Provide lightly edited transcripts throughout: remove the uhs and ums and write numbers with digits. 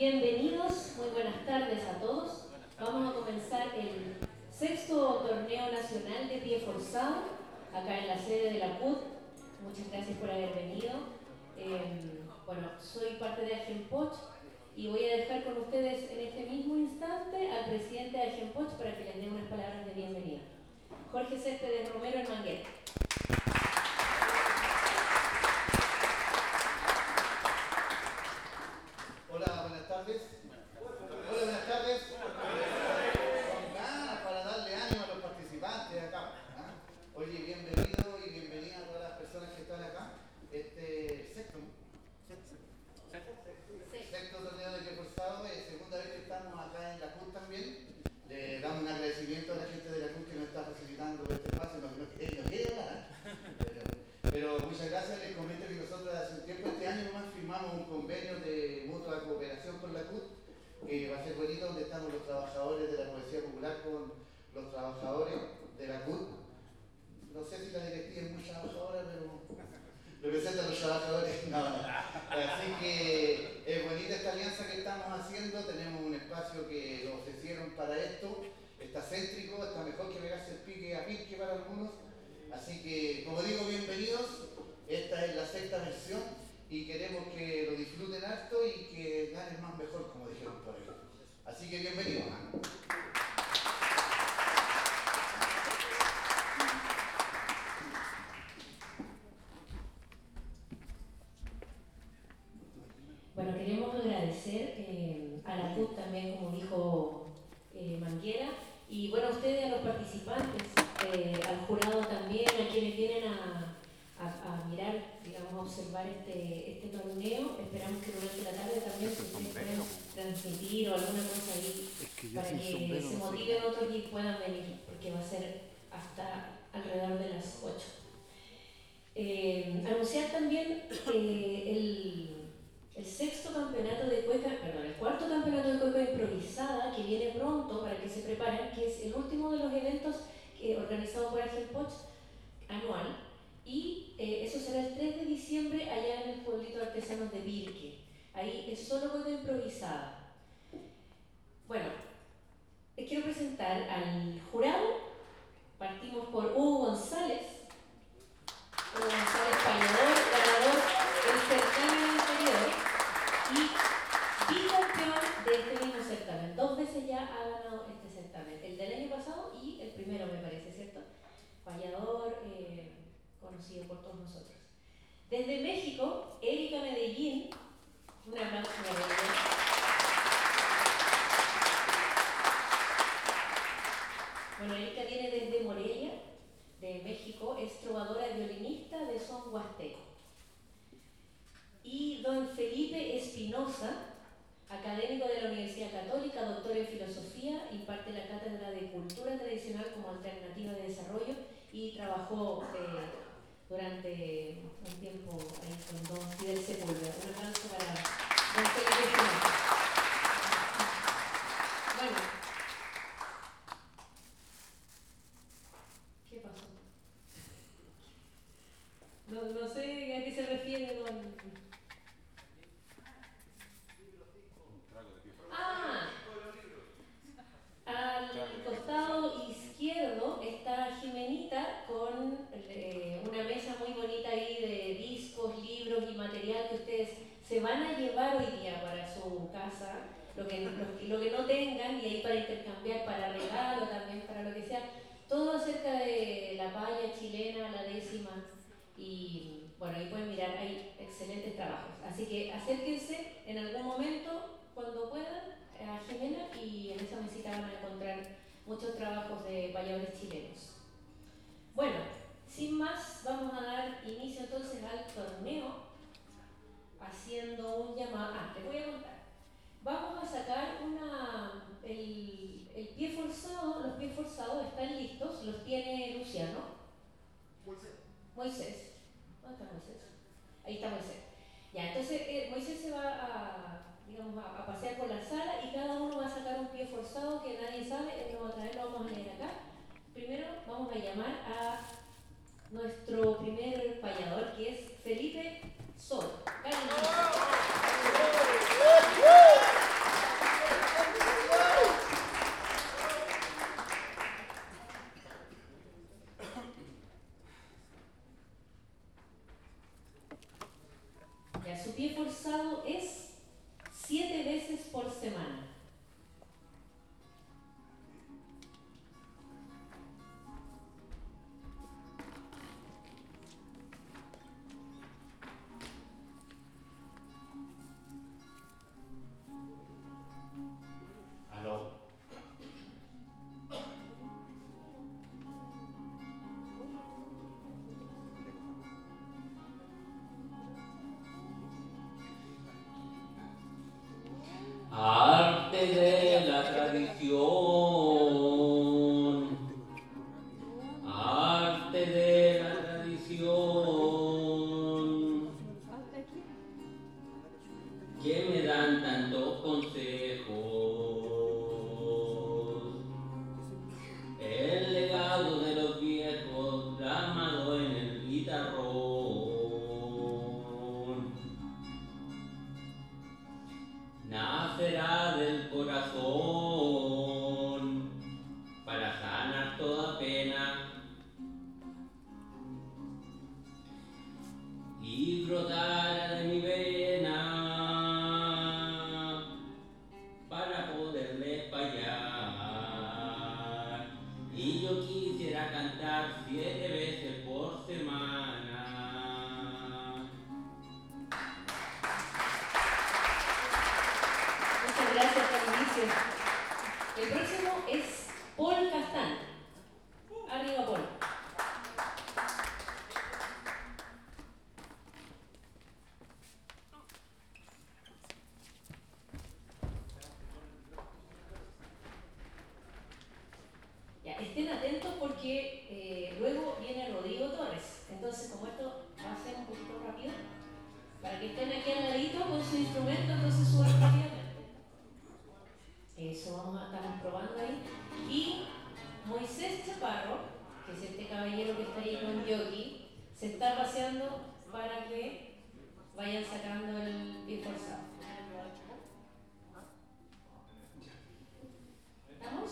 Bienvenidos, muy buenas tardes a todos. Vamos a comenzar el sexto torneo nacional de pie forzado, acá en la sede de la CUT. Muchas gracias por haber venido. Bueno, soy parte de Agenpoch y voy a dejar con ustedes en este mismo instante al presidente de Agenpoch para que les dé unas palabras de bienvenida. Jorge Céspedes Romero en Manguera. Hola, buenas tardes. Hola, buenas tardes. Con ganas para darle ánimo a los participantes acá. Oye, bienvenido y bienvenida a todas las personas que están acá. Sexto torneo de pie forzado, segunda vez que estamos acá en la CUT también. Le damos un agradecimiento a la gente de la CUT que nos está facilitando este espacio. No quiere hablar, pero muchas gracias. Les comento que nosotros hace un tiempo, este año nomás, firmamos un convenio de mutua cooperación con la CUT, que va a ser bonito, donde estamos los trabajadores de la poesía popular con los trabajadores de la CUT. No sé si la directiva es muy trabajadora, pero representa a los trabajadores. No. Así que es bonita esta alianza que estamos haciendo. Tenemos un espacio que nos ofrecieron para esto. Está céntrico, está mejor que pegarse el pique a pique para algunos. Así que, como digo, bienvenidos. Esta es la sexta versión y queremos que lo disfruten harto y que ganen más mejor, como dijeron por ahí. Así que bienvenidos. Bueno, queremos agradecer a la CUT también, como dijo Manguera, y bueno, a ustedes, a los participantes, al jurado también, a quienes vienen a mirar, digamos, a observar este torneo. Esperamos que durante la tarde también ustedes puedan transmitir o alguna cosa ahí para que se motiven otros y puedan venir, porque va a ser hasta alrededor de las 8. Anunciar también el sexto campeonato de cueca, perdón, el cuarto campeonato de cueca improvisada que viene pronto para que se preparen, que es el último de los eventos organizado por Agenpoch anual, y eso será el 3 de diciembre allá en el pueblito de artesanos de Virque. Ahí es solo cueca improvisada. Bueno, les quiero presentar al jurado. Partimos por Hugo González. Hugo González Pañador, ganador del certamen anterior y bicampeón de este mismo certamen. 2 veces ya ha ganado este certamen, el del año pasado y el primero, me parece, ¿cierto? Fallador, conocido por todos nosotros. Desde México, Erika Medellín, un aplauso para ella. Bueno, Erika viene desde Morelia, de México, es trovadora y violinista de son huasteco. Y don Felipe Espinosa, académico de la Universidad Católica, doctor en filosofía, imparte la cátedra de cultura tradicional como alternativa de desarrollo y trabajó durante un tiempo ahí con don Fidel Sepúlveda. Un aplauso para don Felipe Espinosa. Bueno, ¿qué pasó? No sé a qué se refiere don... Al costado izquierdo está Jimenita con una mesa muy bonita ahí de discos, libros y material que ustedes se van a llevar hoy día para su casa, lo que no tengan, y ahí para intercambiar, para regalo también, para lo que sea, todo acerca de la paya chilena, la 10ª, y bueno, ahí pueden mirar, hay excelentes trabajos, así que acérquense en algún momento, cuando puedan, a Jimena, y en esa mesita van a encontrar muchos trabajos de payadores chilenos. Bueno, sin más, vamos a dar inicio entonces al torneo haciendo un llamado. Les voy a contar. Vamos a sacar el pie forzado. Los pies forzados están listos, los tiene Luciano. Moisés. ¿Dónde está Moisés? Ahí está Moisés. Ya, entonces Moisés se va a pasear por la sala y cada uno va a sacar un pie forzado que nadie sabe, él lo va a traer, lo vamos a leer acá. Primero vamos a llamar a nuestro primer payador, que es Felipe Sol. Su pie forzado es 7 veces por semana. Aló. Arte de la tradición, arte de la tradición, que me dan tantos consejos, el legado de los viejos plasmado en el guitarrón. Nacerá del corazón para sanar toda pena y brotará de mi vena para poderle fallar. Y yo quisiera cantar 7 veces por semana. Muchas gracias, Patricio. El próximo es Paul Castán. Arriba, Paul. Ya, estén atentos porque luego viene Rodrigo Torres. Entonces, como esto va a ser un poquito rápido, para que estén aquí al ladito con su instrumento, entonces suban rápidamente. Eso estamos probando ahí. Y Moisés Chaparro, que es este caballero que está ahí con Yogi, se está paseando para que vayan sacando el pie forzado. ¿Estamos?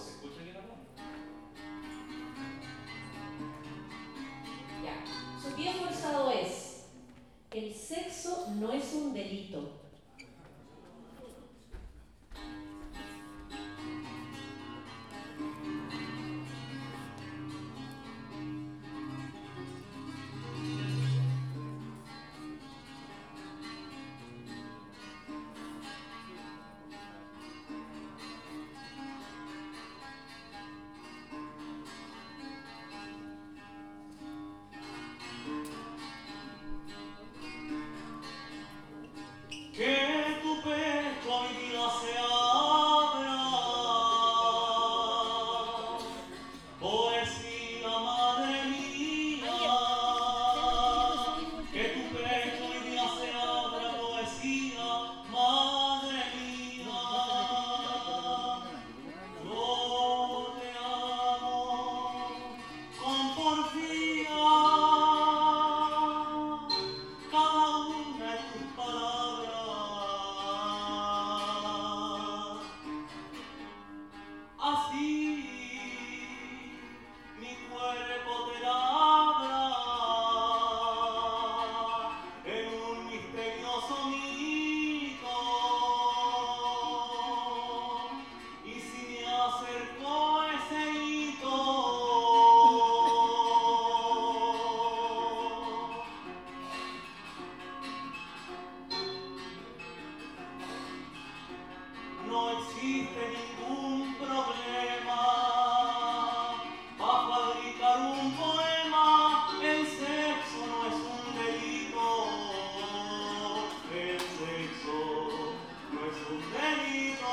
Ya. Su pie forzado es: el sexo no es un delito. Que tu pecho hoy día se abra, poesía, madre mía. Que tu pecho hoy día se abra, poesía, madre mía. Yo te amo con porfía, cada una de tus palabras. Así mi cuerpo te labra en un misterioso mito. Y si me acerco a ese hito, no existe ningún problema para fabricar un poema. El sexo no es un delito. El sexo no es un delito.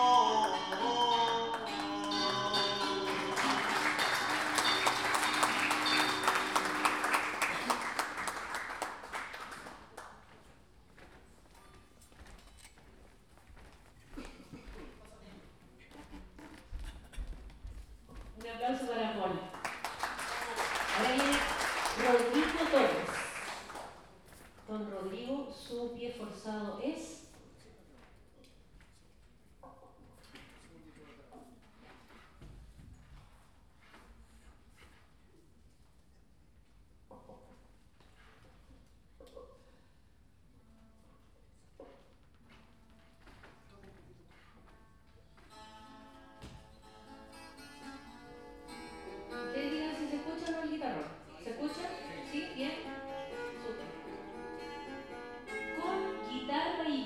Un aplauso para Paul. Ahora viene Rodrigo Torres. Don Rodrigo, su pie forzado es: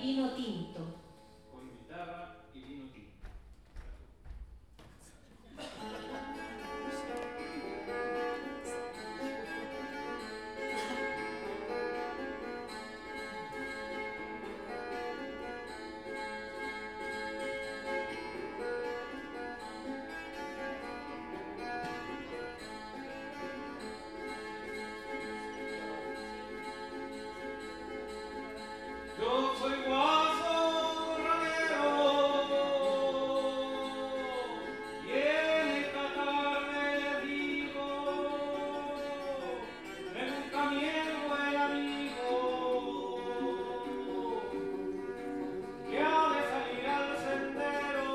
vino tinto. Con guitarra y vino tinto. Yo soy guaso ranero y en esta tarde digo, me busca mi buen amigo que ha de salir al sendero,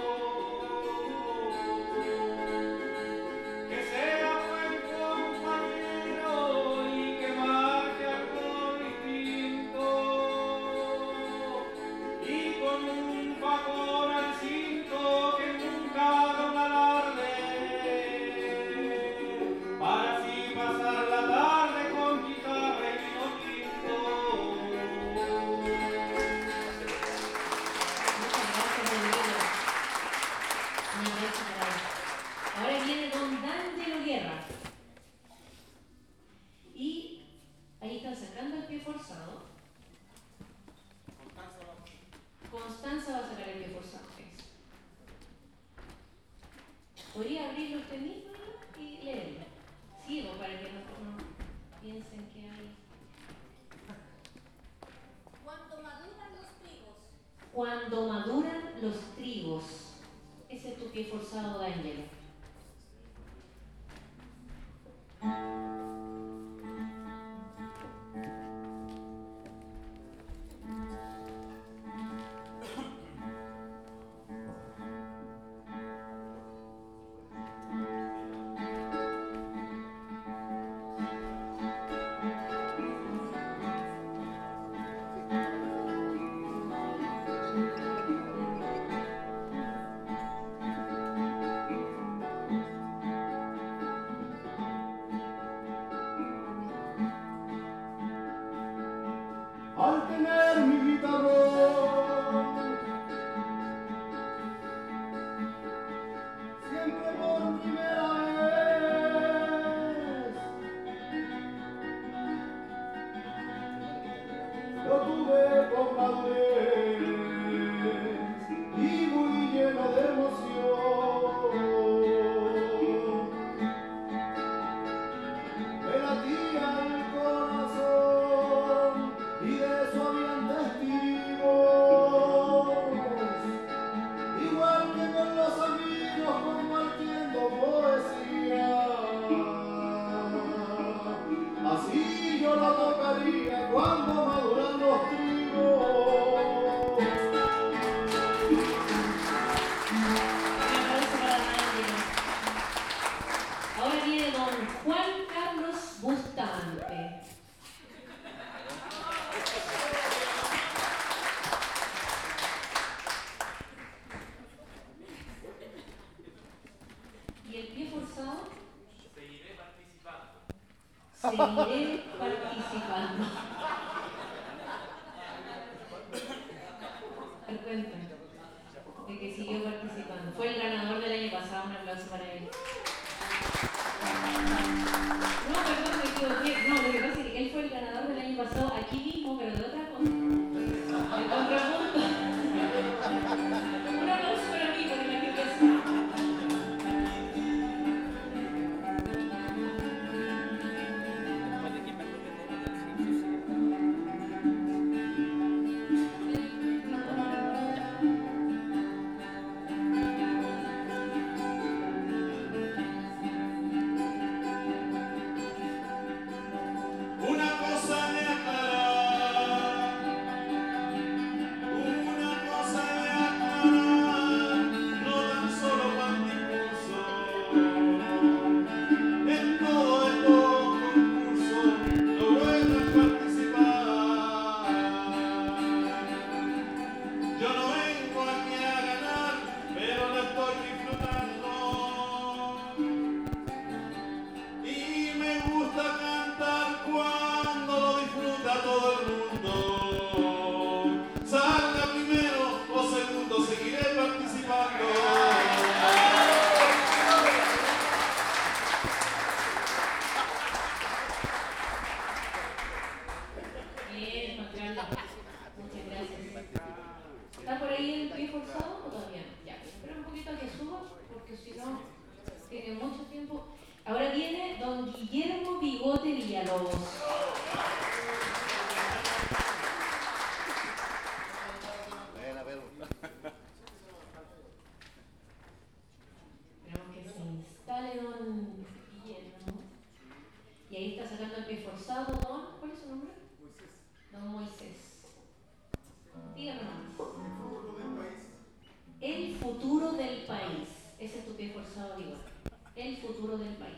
que sea buen compañero y que marque algo distinto. Y con un facón al cinto que nunca haga un alarde, para así pasar la tarde con guitarra y vino tinto. Muchas gracias, Rodrigo. Un aplauso para él. Ahora viene don D'Angelo Guerra. Y ahí están sacando el pie forzado. Constanza va a sacar el pie forzado. Eso. Podría abrirlo usted mismo y leerlo. Sigo para que no piensen que hay. Cuando maduran los trigos, Cuando maduran los trigos. Ese es tu pie forzado, D'Angelo. Al tener mi guitarrón, siempre por primera vez, lo tuve con madurez y muy lleno de emoción. Me latía el corazón y de eso habían testigos, igual que con los amigos compartiendo poesía. Así yo la tocaría cuando maduran los trigos. Un aplauso para D'Angelo. Ahora viene don Juan Carlos Bustamante. ¿Y el pie forzado? Seguiré participando. Seguiré participando. Te cuento de que siguió participando. Fue el ganador del año pasado. Un aplauso para él. No, perdón, me equivoqué. No, lo que pasa es que él fue el ganador del año pasado aquí mismo, pero de otra cosa. El contrapunto. Un aplauso para mí, para la que piensa. esforzado don, ¿cuál es su nombre? Don Moisés. Dígame más. El futuro del país. Ese es tu pie forzado, digo. El futuro del país.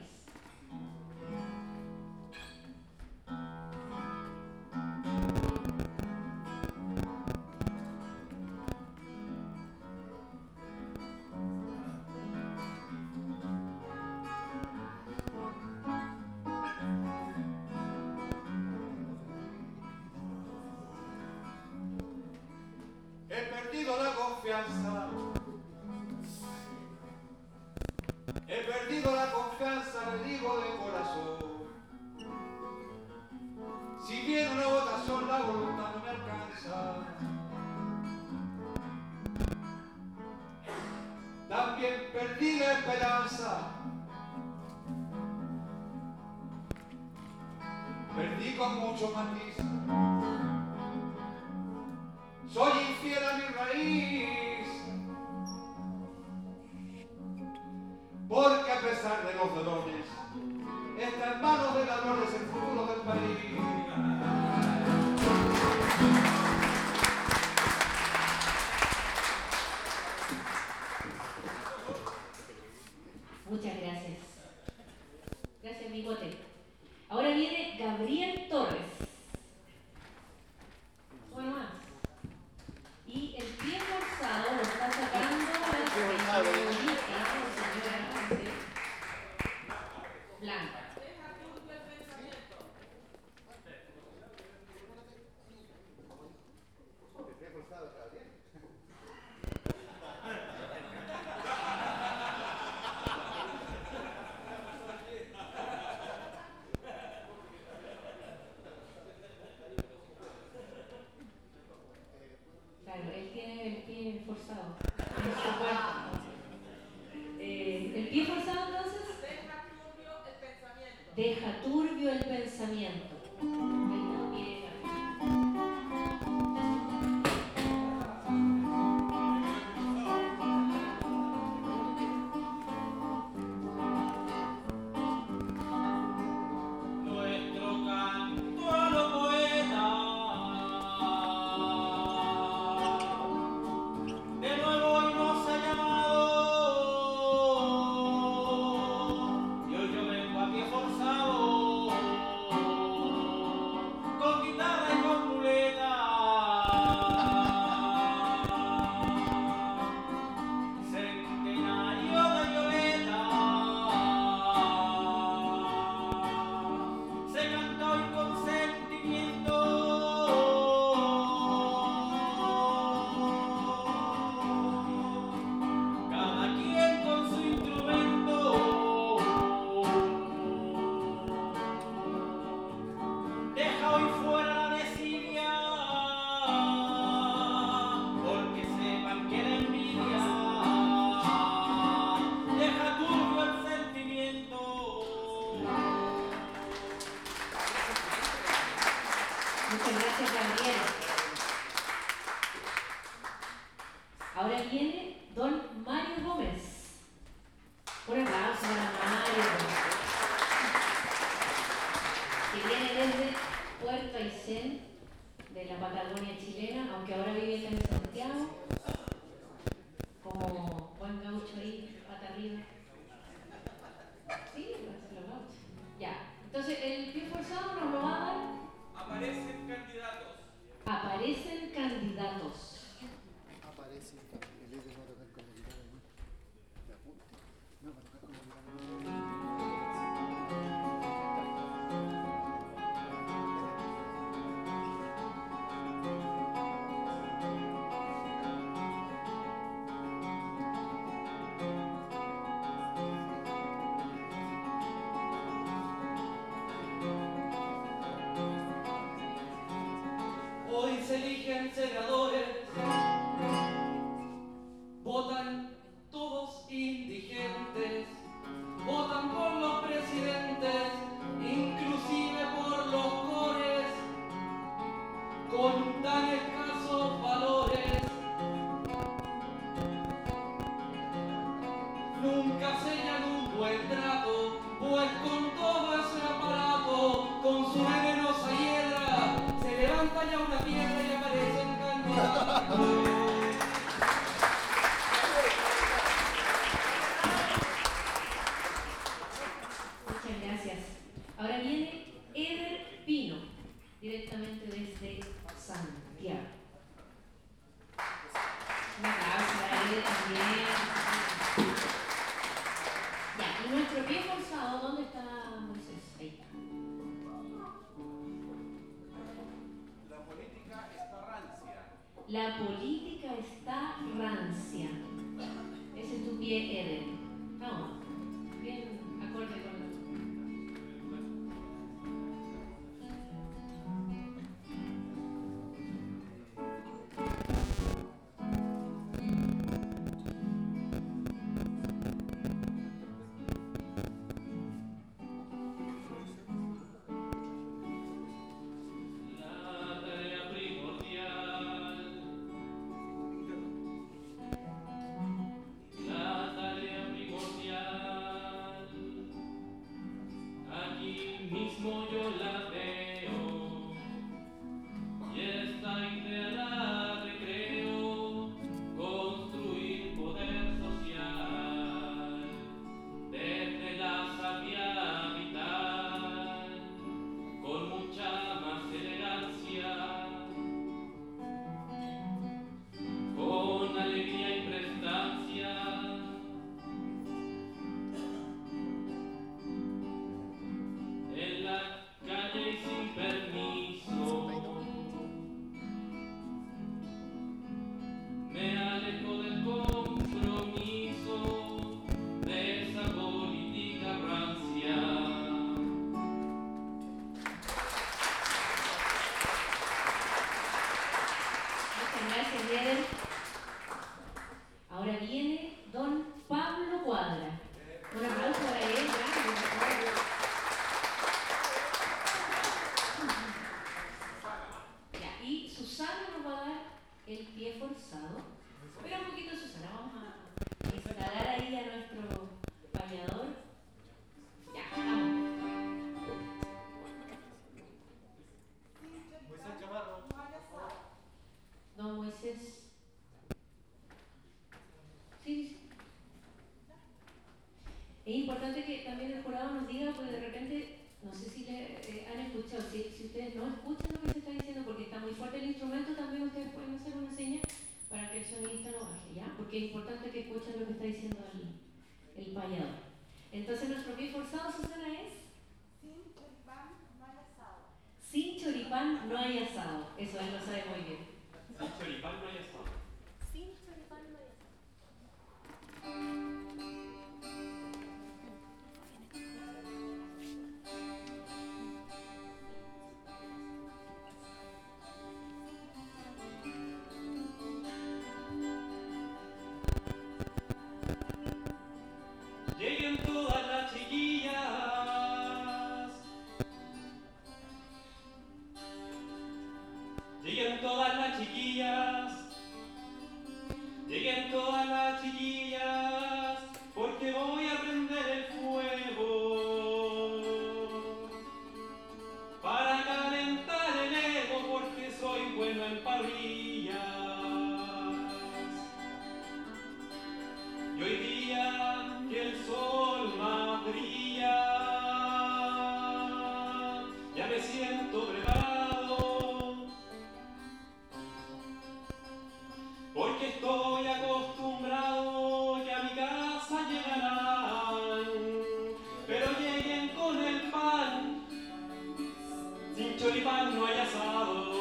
He perdido la confianza. He perdido la confianza, le digo de corazón. Si viene una votación, la voluntad no me alcanza. También perdí la esperanza. Perdí con mucho matiz. Soy infiel a mi raíz, porque a pesar de los dolores, está en manos de ladrones el futuro del país. Muchas gracias. Gracias, Bigote. Ahora viene Gabriel Torres. Bueno, más. Y el pie forzado lo está sacando la señora Blanca. Claro, él tiene el pie forzado. En su cuerpo. El pie forzado entonces deja turbio el pensamiento. Ahí está, pie. Nuestro canto a los poetas de nuevo hoy nos ha llamado y hoy yo vengo a pie forzado con guitarra y con muleta. Centenario de violeta se canta hoy con sentimiento. Cada quien con su instrumento deja hoy fuera la desidia, porque sepan que la envidia deja turbio el sentimiento. Muchas gracias, Gabriel. Ahora viene don Mario Gómez. Un aplauso para Mario, que viene desde Puerto Aysén, de la Patagonia chilena, aunque ahora vive acá en Santiago, como buen gaucho ahí, pata arriba. Sí, los gauchos. Ya, entonces el pie forzado nos lo va a dar. Aparecen candidatos. Aparecen candidatos. Aparece el líder va a tocar con la guitarra, ¿no? De apunte. No, va a tocar con la guitarra. Hoy se eligen senadores, votan todos indigentes, votan La política está rancia. Ese es tu pie, Eden. Vamos. Bien acorde con Ahora viene don Pablo Cuadra. Un aplauso para él, grande, por favor. Ya, y Susana nos va a dar el pie forzado. Espera un poquito, Susana, vamos a instalar ahí a nuestro payador. Ya, vamos. Moisés Chavarro. Don Moisés. Sí. Es importante que también el jurado nos diga, porque de repente, no sé si le han escuchado, si ustedes no escuchan lo que se está diciendo porque está muy fuerte el instrumento, también ustedes pueden hacer una seña para que el sonidista no baje, ¿ya? Porque es importante que escuchen lo que está diciendo el payador. Entonces nuestro pie forzado, Susana, es... Sin choripán no hay asado. Sin choripán no hay asado. Eso él lo sabe muy bien. Sin choripán no hay asado. Sin choripán no hay asado. Lleguen todas las chiquillas. Lleguen todas las chiquillas. Lleguen todas las chiquillas. Porque voy a prender el fuego. Para calentar el ego. Porque soy bueno en parrillas. Y hoy día que el sol más brilla, ya me siento preparado, porque estoy acostumbrado que a mi casa llegarán, pero lleguen con el pan, sin choripán no hay asado.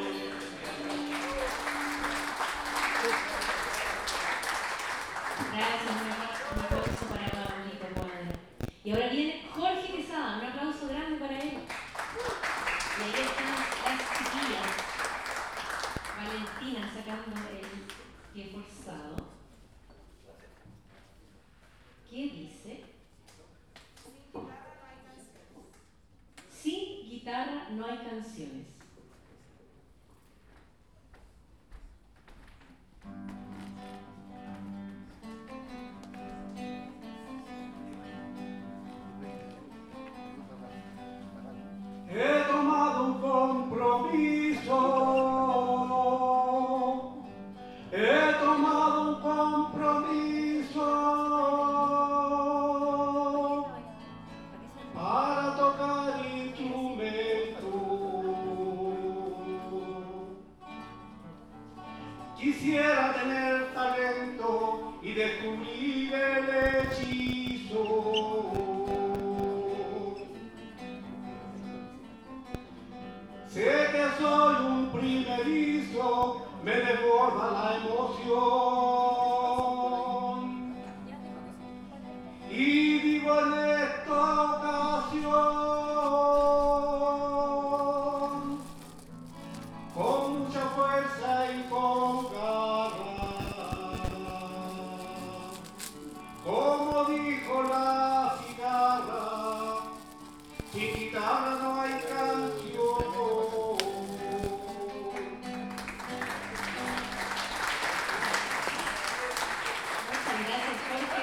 Gracias, un aplauso para Pablito Cuadra. Y ahora viene Jorge Quesada, un aplauso grande para él. Y ahí están las chiquillas. Valentina sacando el pie forzado. ¿Qué dice? Sin guitarra no hay canciones. He tomado un compromiso. He tomado un compromiso para tocar instrumento. Quisiera tener talento y descubrir el hechizo. Sé que soy un primerizo, me desborda la emoción. Y digo en esta ocasión, con mucha fuerza y con garra, como dijo la cigarra, sin guitarra no hay canción. Muchas gracias, Jorge.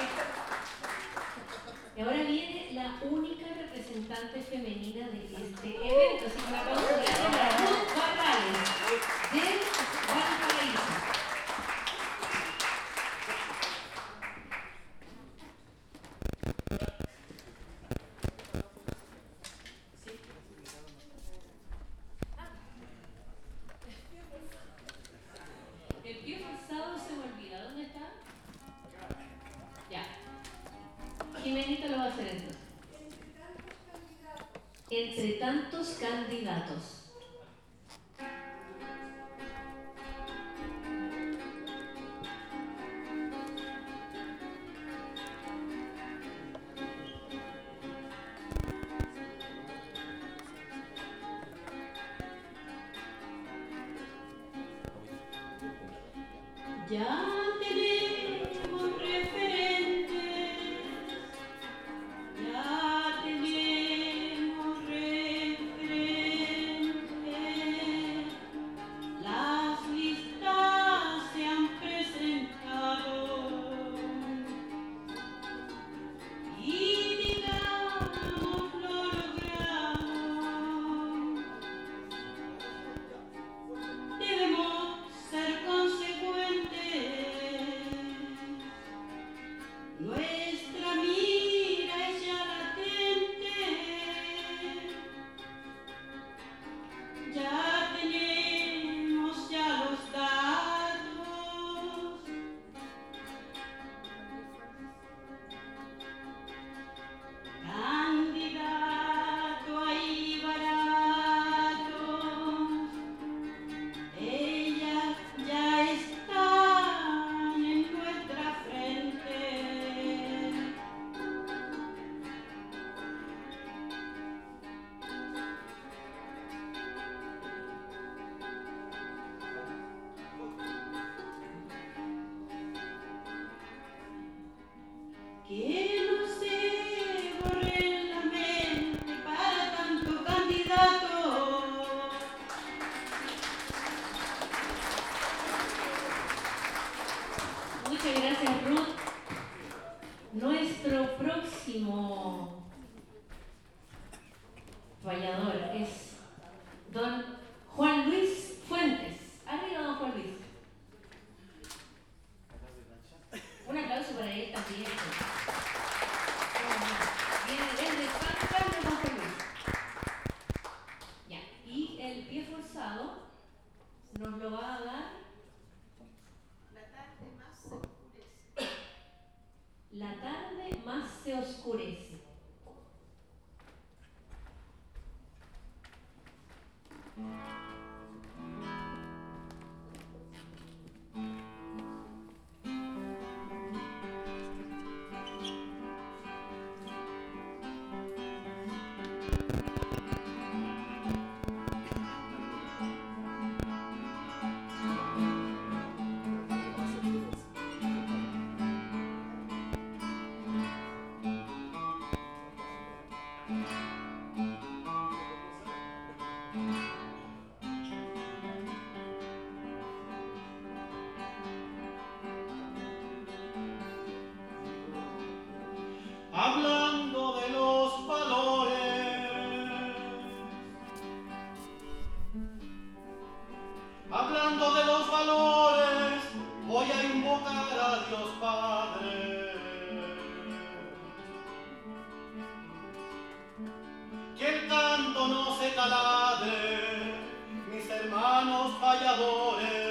Y ahora viene la única representante femenina de este evento. Así que un aplauso grande para Ruth Barrales, del Valparaíso. El pie forzado se me olvida. ¿Dónde está? Ya. Jimenita lo va a hacer entonces. Entre tantos candidatos. Ya tenemos referentes, ya tenemos referentes, las listas se han presentado y digamos lo logramos. Debemos ser consecuentes. Nuestra mira es ya latente. Ya tenemos ya los datos. Candidato ahí baratos. Ellas ya están en nuestra frente. Que no se borre en la mente para tanto candidato. Muchas gracias, Ruth. Nuestro próximo fallador es don Juan Luis Fuentes. Arriba, don Juan Luis. Un aplauso para él también. Viene desde San Carlos, don Juan Luis. Ya. Y el pie forzado nos lo va a dar la tarde más se oscurece. Hablando de los valores, hablando de los valores, voy a invocar a Dios Padre. Que el canto no se taladre, mis hermanos falladores.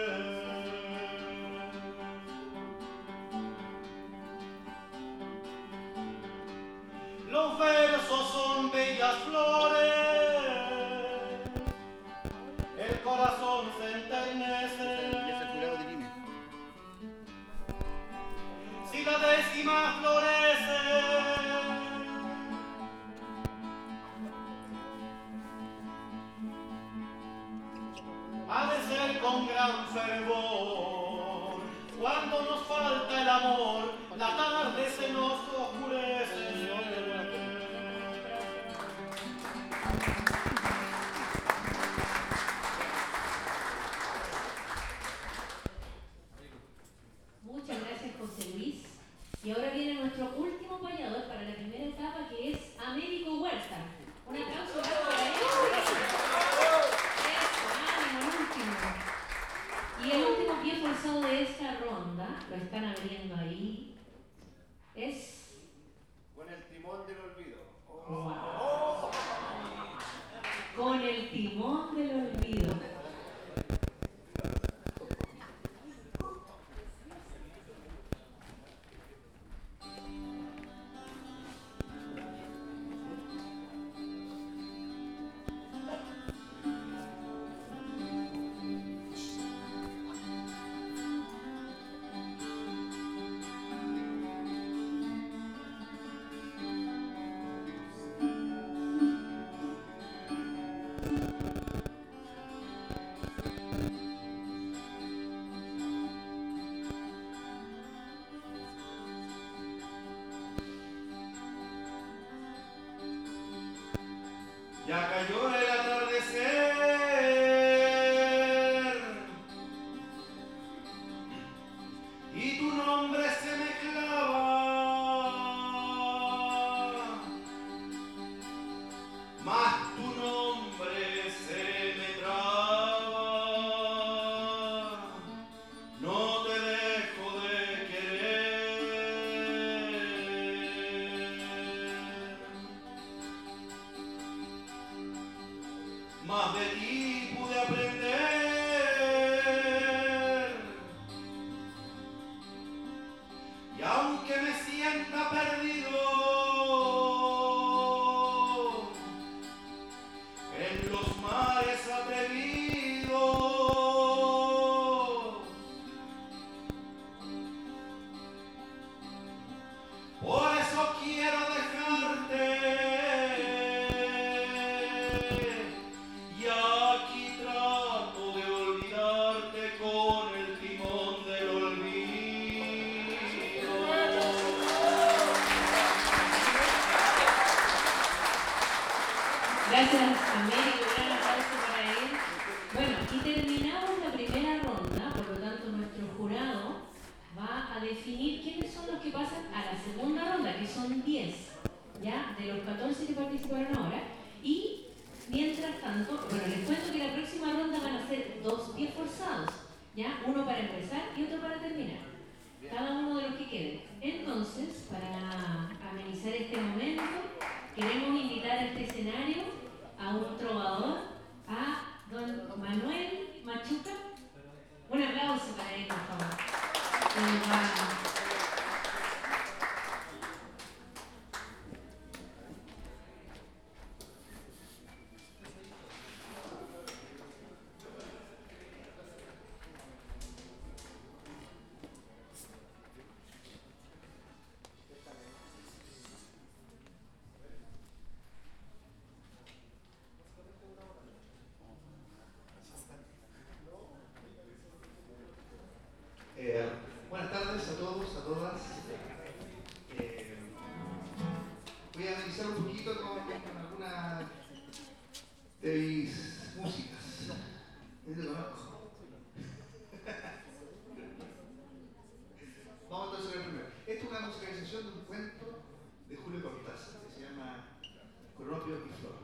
Los versos son bellas flores, el corazón se enternece. Cuando nos falta el amor, la tarde se nos oscurece. Muchas gracias, José Luis. Y ahora viene nuestro último payador para la primera etapa, que es Américo Huerta. Un aplauso para él. Eso, ánimo, el último. Y el último pie forzado de esta ronda, lo están abriendo ahí, es... Con el timón del olvido. Wow. Con el timón del olvido. Ya cayó el atardecer y tu nombre se me clava, más tu nombre se me traba, no te dejo de querer. Más de ti pude aprender, y aunque me sienta perdido en los mares atrevidos, por eso quiero dejarte. Y aquí trato de olvidarte con el timón del olvido. Gracias, Américo, gran aplauso para él. Bueno, y terminamos la primera ronda, por lo tanto nuestro jurado va a definir quiénes son los que pasan a la segunda ronda, que son 10, ¿ya? De los 14 que participaron ahora. Y mientras tanto, bueno, les cuento que la próxima ronda van a ser 2 pies forzados, ¿ya? Uno para empezar y otro para terminar. Cada uno de los que queden. Entonces, para amenizar este momento, queremos invitar a este escenario a un trovador, a don Manuel Machuca. Un aplauso para él, por favor. Buenas tardes a todos, a todas. Voy a analizar un poquito con algunas de mis músicas. Yo lo conozco. Vamos entonces a ver primero. Esta es una musicalización de un cuento de Julio Cortázar que se llama Cronopio y Flor.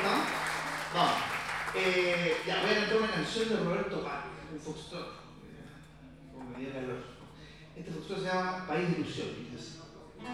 ¿Estamos? Vamos. Ya, voy a cantar una canción de Roberto Paz, un foxtrot, con medida calor. Este foxtrot se llama País de Ilusión. Y dice así.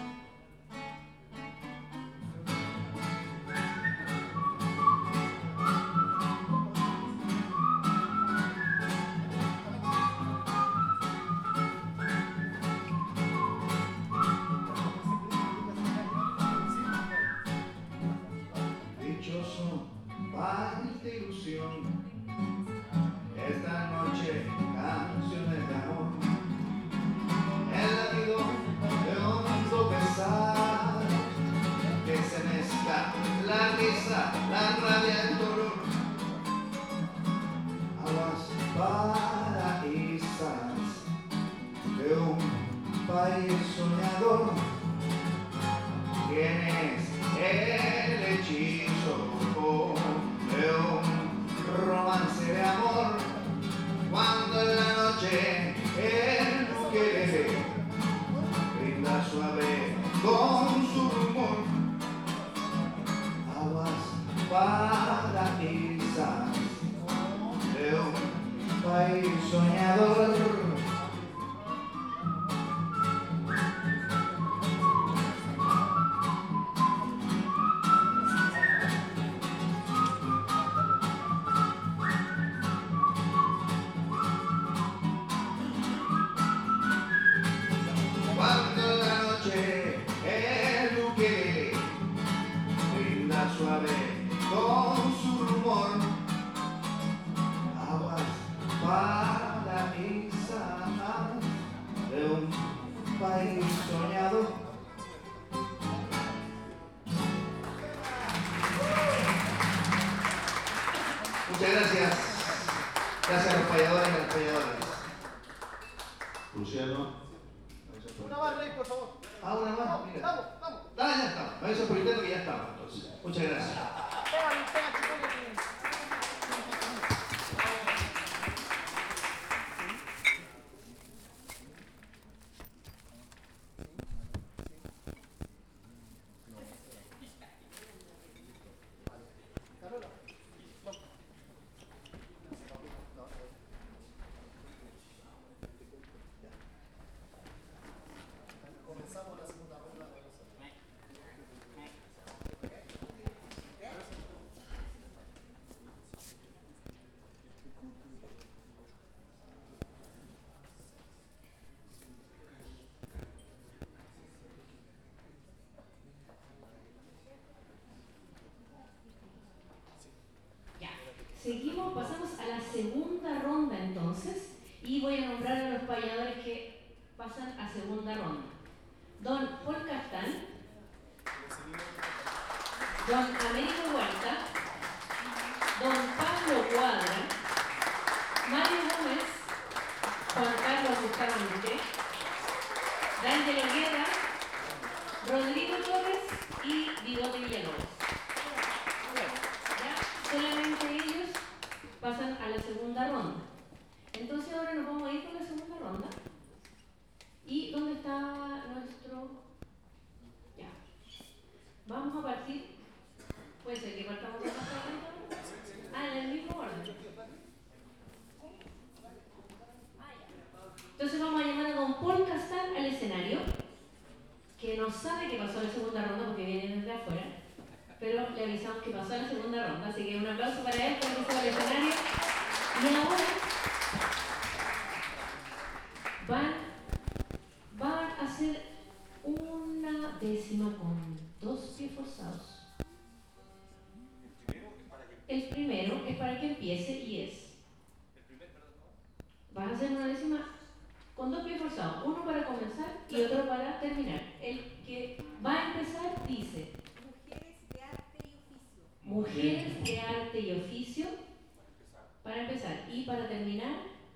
Dichoso país de ilusión, esta noche canciones de amor, el latido de hondo pesar, que se mezcla la risa, la rabia, el dolor, aguas paraísas de un país soñador. ¿Quién es el hechizo de un romance de amor? Cuando en la noche el ukelele brinda suave con su rumor, aguas paraísas de un país soñador. Cuando en la noche el ukelele brinda suave con su rumor, aguas paraísas de un país soñado. Muchas gracias. Gracias a los payadores y a las payadoras. Luciano. Una más, Rey, por favor. Ah, una más, mira. Vamos, vamos. Ah, ya estamos. Eso por interno que ya estamos, entonces. Muchas gracias. Pégale, pégale. Seguimos, pasamos a la segunda ronda entonces y voy a nombrar a los payadores que pasan a segunda ronda. Don Paul Castán, Don Américo Huerta, Don Pablo Cuadra, Mario Gómez, Juan Carlos Bustamante, D'Angelo Guerra, Rodrigo Torres y Bigote Villalobos. Solamente ellos pasan a la segunda ronda. Entonces ahora nos vamos a ir con la segunda ronda. ¿Y dónde está nuestro...? Ya. Vamos a partir... Puede ser que partamos de más adelante. Ah, en el mismo orden. Entonces vamos a llamar a don Paul Castán al escenario, que no sabe que pasó a la segunda ronda porque viene desde afuera, pero le avisamos que pasó a la segunda ronda, así que un aplauso para él porque se va al escenario. Y ahora van a hacer una décima con 2 pies forzados. El primero es para que empiece y es. Vas a hacer una décima con 2 pies forzados, uno para comenzar y otro para terminar. El que va a empezar dice: Mujeres de arte y oficio, para empezar, y para terminar,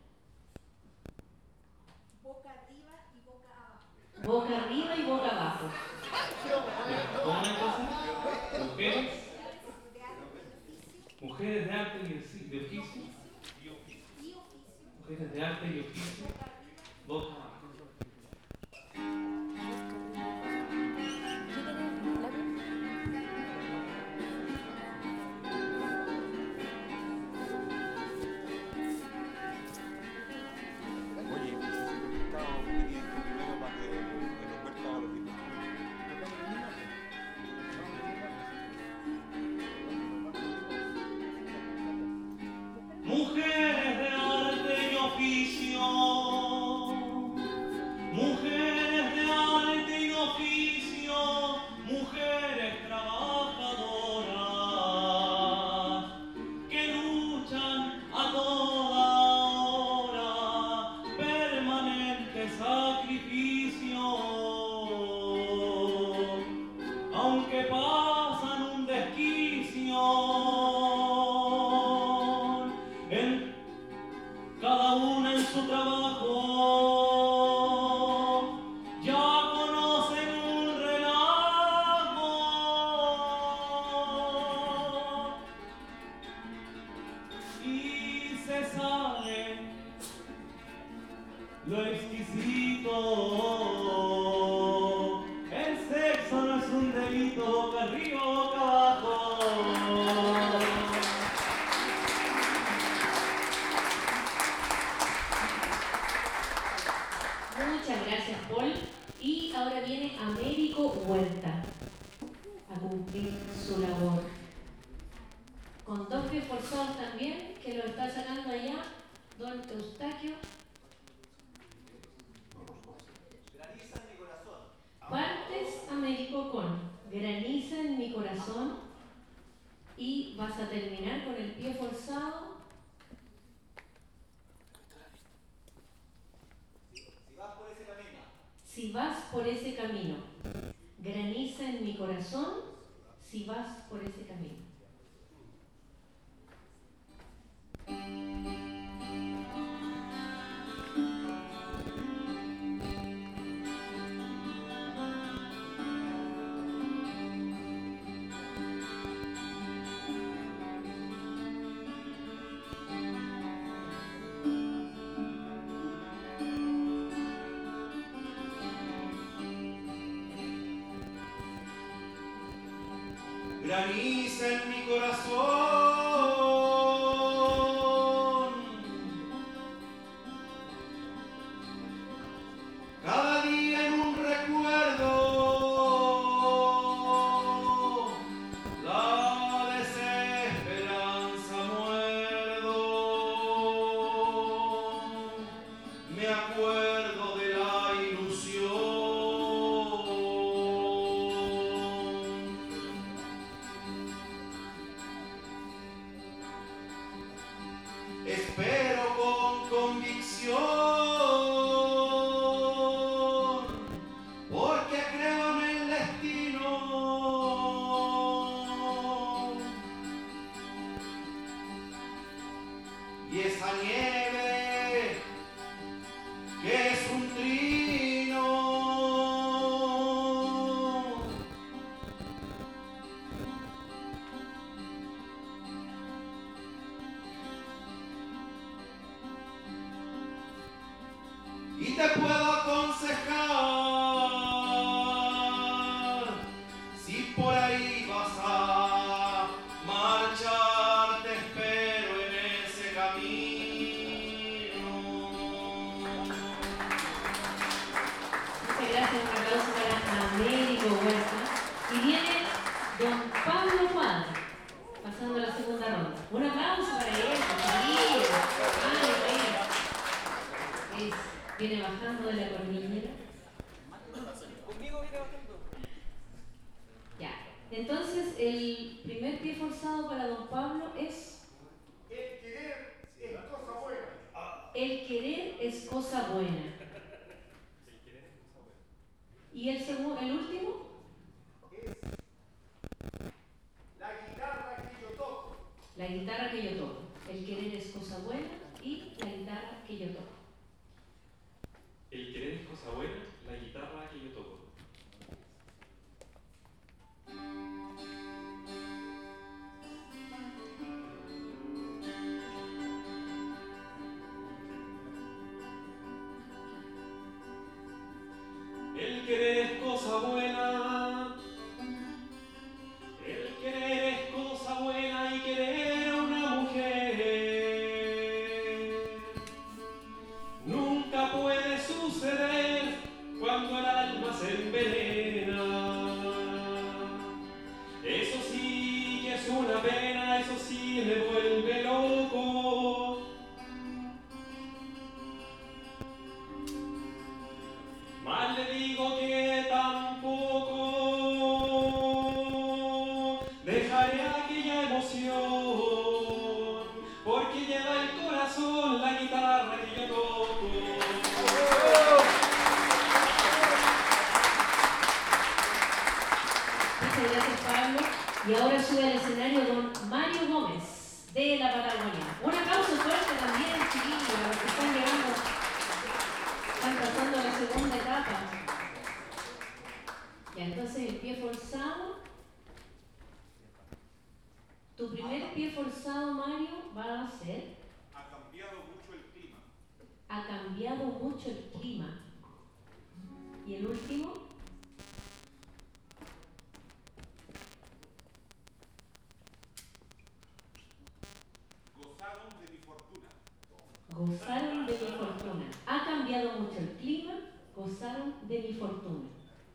Boca arriba y boca abajo. boca arriba y boca abajo. ¿Cómo es la cosa? Mujeres de arte y de oficio. Mujeres de arte y oficio. Boca abajo. de sacrificio, aunque pasan un desquicio en cada una en su trabajo, ya conocen un relajo y se sabe lo exquisito. El sexo no es un delito, boca arriba, boca abajo. Muchas gracias, Paul. Y ahora viene Américo Huerta a cumplir su labor. Con dos pies forzados también, que lo está sacando allá, don Eustaquio. Graniza en mi corazón. Partes, Américo, con graniza en mi corazón y vas a terminar con el pie forzado. Si vas por ese camino, graniza en mi corazón, si vas por ese camino. Graniza en mi corazón, cada día en un recuerdo, la desesperanza muerdo, me acuerdo de la ilusión. Espero con convicción, porque creo en el destino. Y esa nieve que es un trino, y te puedo aconsejar, si por ahí vas a marchar, te espero en ese camino. Muchas gracias, un aplauso para Américo Huerta. Y viene don Pablo Cuadra, pasando la segunda ronda. Un aplauso para él, chiquillo. Viene bajando de la cordillera. Conmigo viene bajando. Ya. Entonces, el primer pie forzado para don Pablo es... El querer es cosa buena. El querer es cosa buena. ¿Y el último? Es la guitarra que yo toco. La guitarra que yo toco. El querer es cosa buena y la guitarra que yo toco. El querer es cosa buena, la guitarra que yo toco. El querer es cosa buena, el querer es cosa buena y querer a una mujer nunca puede suceder cuando el alma se envenena. Eso sí que es una pena, eso sí me vuelve loco. Más le digo que tampoco dejaré aquella emoción, porque lleva el corazón la guitarra que yo toco. sube al escenario don Mario Gómez, de la Patagonia. Un aplauso fuerte también, chiquillos, a los que están llegando, están pasando a la segunda etapa. Ya, entonces el pie forzado. Tu primer pie forzado, Mario, va a ser... Ha cambiado mucho el clima. Ha cambiado mucho el clima. ¿Y el último? Gozaron de mi fortuna. Gozaron de mi fortuna. Ha cambiado mucho el clima, gozaron de mi fortuna.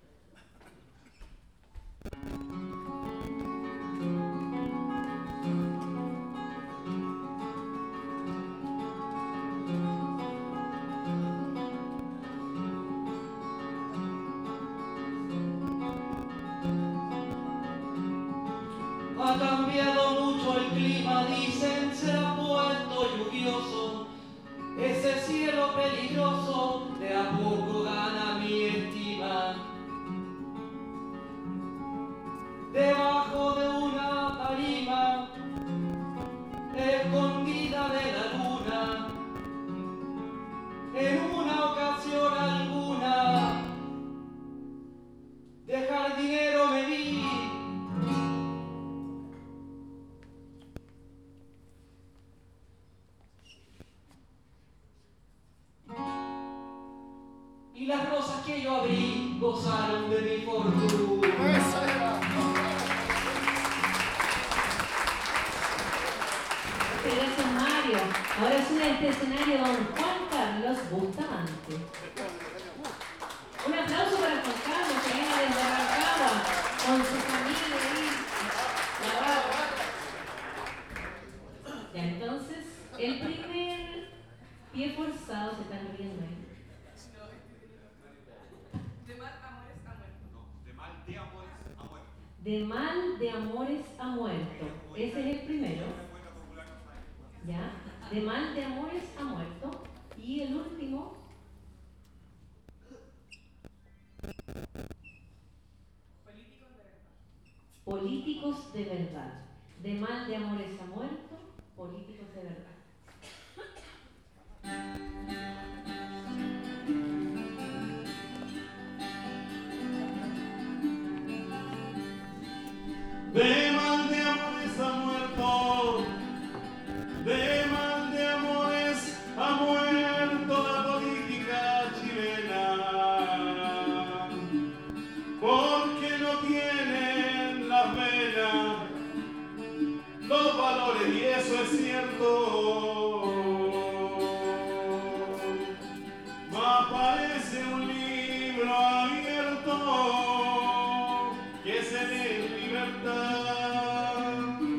Ha cambiado mucho el clima, dicen, se ha puesto lluvioso. Ese cielo peligroso de a poco gana mi estima. Debajo de una tarima, escondida de la luna, en una ocasión alguna, de jardinero me vi. Y las rosas que yo abrí gozaron de mi fortuna. Gracias, Mario. Ahora sube a este escenario don Juan Carlos Bustamante. Un aplauso para Juan Carlos, que viene desde Rancagua, con su familia ahí. Ya, entonces, el primer pie forzado, se están riendo ahí. De mal de amores a muerto. Ese es el primero. ¿Ya? De mal de amores a muerto. Y el último. Políticos de verdad. De mal de amores a muerto. Políticos de verdad. De mal de amores ha muerto, de mal de amores ha muerto la política chilena, porque no tienen las venas, los valores, y eso es cierto. Más parece un libro abierto que se lee en libertad,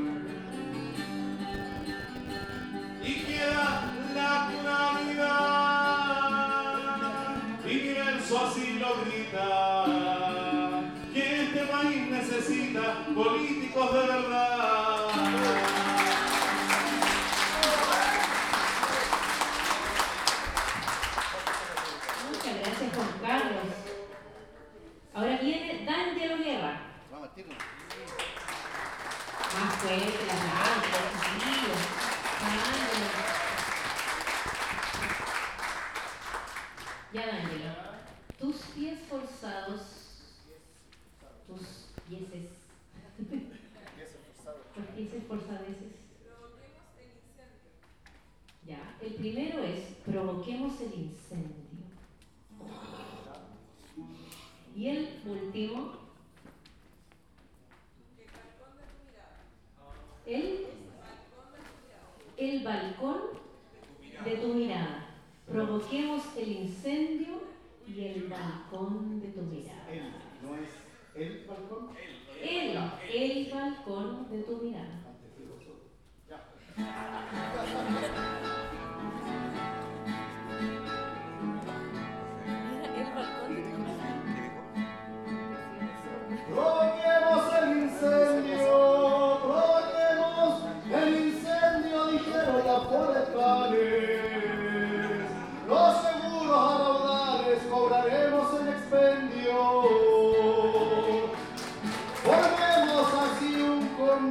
y queda la claridad, y mi verso así lo grita, que este país necesita políticos de verdad. Muchas gracias, Juan Carlos. Ahora viene D'Angelo Guerra. Vamos al tiro. Más fuerte, las blancas, chiquillos. D'Angelo. Ya, D'Angelo. Tus pies forzados. Tus pieses. Tus pieses forzadeces. Ya. El primero es provoquemos el incendio. Y el último, el balcón de tu mirada. Provoquemos el incendio y el balcón de tu mirada. Él, ¿no es el balcón? El balcón de tu mirada. Provoquemos el incendio, dijeron las forestales. Los seguros a raudales cobraremos el expendio. Formemos así un convenio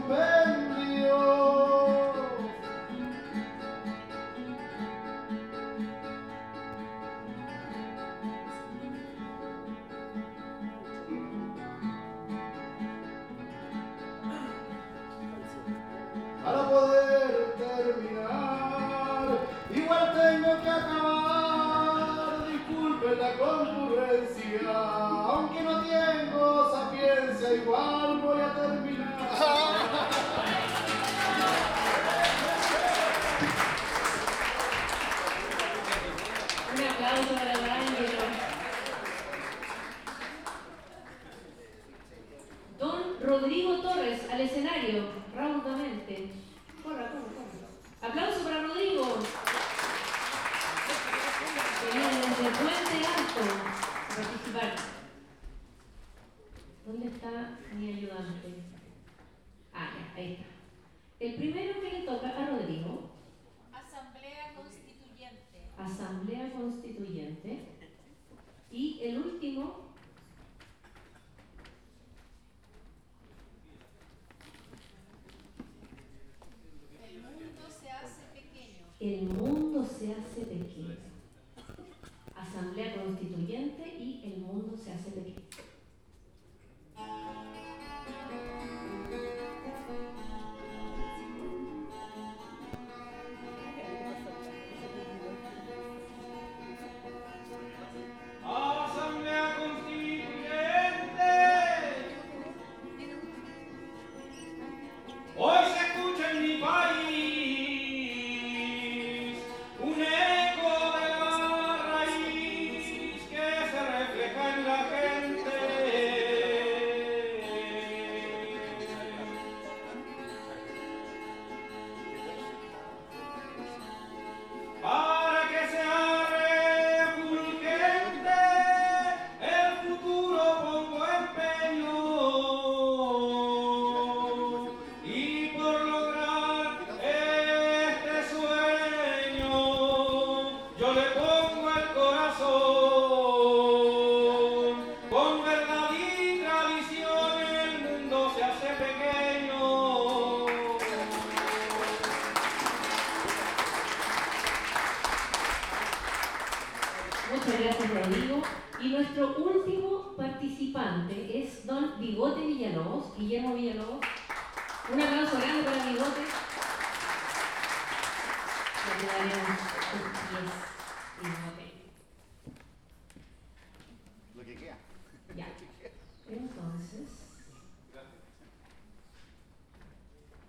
poder terminar. Igual tengo que acabar, disculpen la concurrencia, aunque no tengo sapiencia, igual voy a terminar. Un aplauso para D'Angelo. Don Rodrigo Torres al escenario, raudamente. Corra. Aplauso para Rodrigo. Que viene desde Puente Alto a participar. ¿Dónde está mi ayudante? Ah, ya, ahí está. El primero que le toca a Rodrigo. Asamblea Constituyente. Asamblea Constituyente. Y el último. El mundo se hace pequeño. El mundo se hace pequeño. Asamblea Constituyente y el mundo se hace pequeño. Asamblea Constituyente. Hoy se escucha en mi país un eco de la raíz que se refleja en la gente. Para que sea refulgente, el futuro pongo empeño. Y por lograr este sueño, yo le pongo el corazón. Con verdad y tradición, el mundo se hace pequeño. Muchas gracias, Rodrigo. Y nuestro último participante es don Bigote Villalobos, Guillermo Villalobos. Un aplauso grande para Bigote. Le daremos sus pies, Bigote. Lo que queda. Ya.